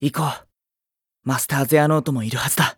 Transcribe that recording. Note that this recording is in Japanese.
行こう。マスターズ・エアノートもいるはずだ。